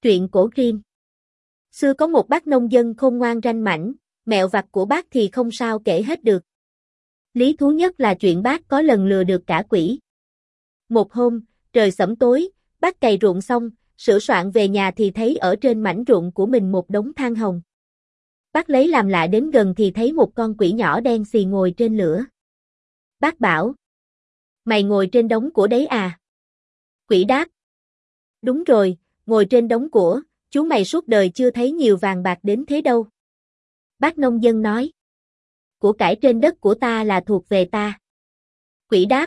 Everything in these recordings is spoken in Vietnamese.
Truyện cổ Rim. Xưa có một bác nông dân khôn ngoan ranh mãnh, mẹo vặt của bác thì không sao kể hết được. Lý thú nhất là chuyện bác có lần lừa được cả quỷ. Một hôm, trời sẫm tối, bác cày ruộng xong, sửa soạn về nhà thì thấy ở trên mảnh ruộng của mình một đống than hồng. Bác lấy làm lạ đến gần thì thấy một con quỷ nhỏ đen xì ngồi trên lửa. Bác bảo: "Mày ngồi trên đống của đấy à?" Quỷ đáp: "Đúng rồi, ngồi trên đống của, chú mày suốt đời chưa thấy nhiều vàng bạc đến thế đâu." Bác nông dân nói: "Của cải trên đất của ta là thuộc về ta." Quỷ đáp: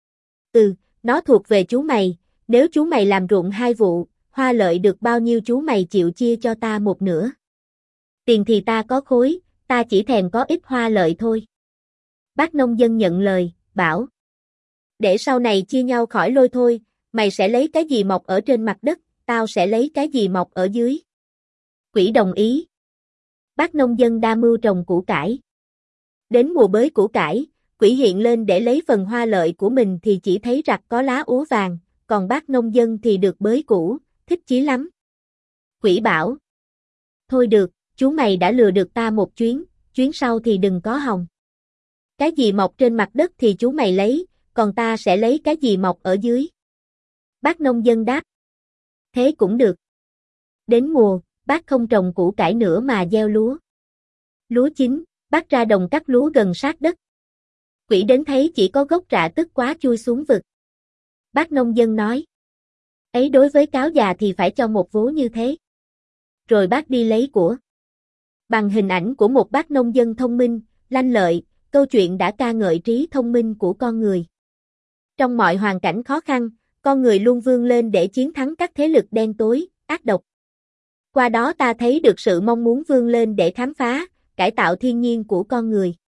Nó thuộc về chú mày, nếu chú mày làm ruộng 2 vụ, hoa lợi được bao nhiêu chú mày chịu chia cho ta 1/2. Tiền thì ta có khối, ta chỉ thèm có ít hoa lợi thôi." Bác nông dân nhận lời, bảo: "Để sau này chia nhau khỏi lôi thôi, mày sẽ lấy cái gì mọc ở trên mặt đất, tao sẽ lấy cái gì mọc ở dưới." Quỷ đồng ý. Bác nông dân đa mưu trồng củ cải. Đến mùa bới củ cải, quỷ hiện lên để lấy phần hoa lợi của mình thì chỉ thấy rặt có lá úa vàng, còn bác nông dân thì được bới củ, thích chí lắm. Quỷ bảo: "Thôi được, chú mày đã lừa được ta một chuyến sau thì đừng có hòng. Cái gì mọc trên mặt đất thì chú mày lấy, còn ta sẽ lấy cái gì mọc ở dưới." Bác nông dân đáp: "Thế cũng được." Đến mùa, bác không trồng củ cải nữa mà gieo lúa. Lúa chín, bác ra đồng cắt lúa gần sát đất. Quỷ đến thấy chỉ có gốc rạ tức quá chui xuống vực. Bác nông dân nói: "Ấy đối với cáo già thì phải cho một vố như thế." Rồi bác đi lấy của. Bằng hình ảnh của một bác nông dân thông minh, lanh lợi, câu chuyện đã ca ngợi trí thông minh của con người. Trong mọi hoàn cảnh khó khăn, con người luôn vươn lên để chiến thắng các thế lực đen tối, ác độc. Qua đó ta thấy được sự mong muốn vươn lên để khám phá, cải tạo thiên nhiên của con người.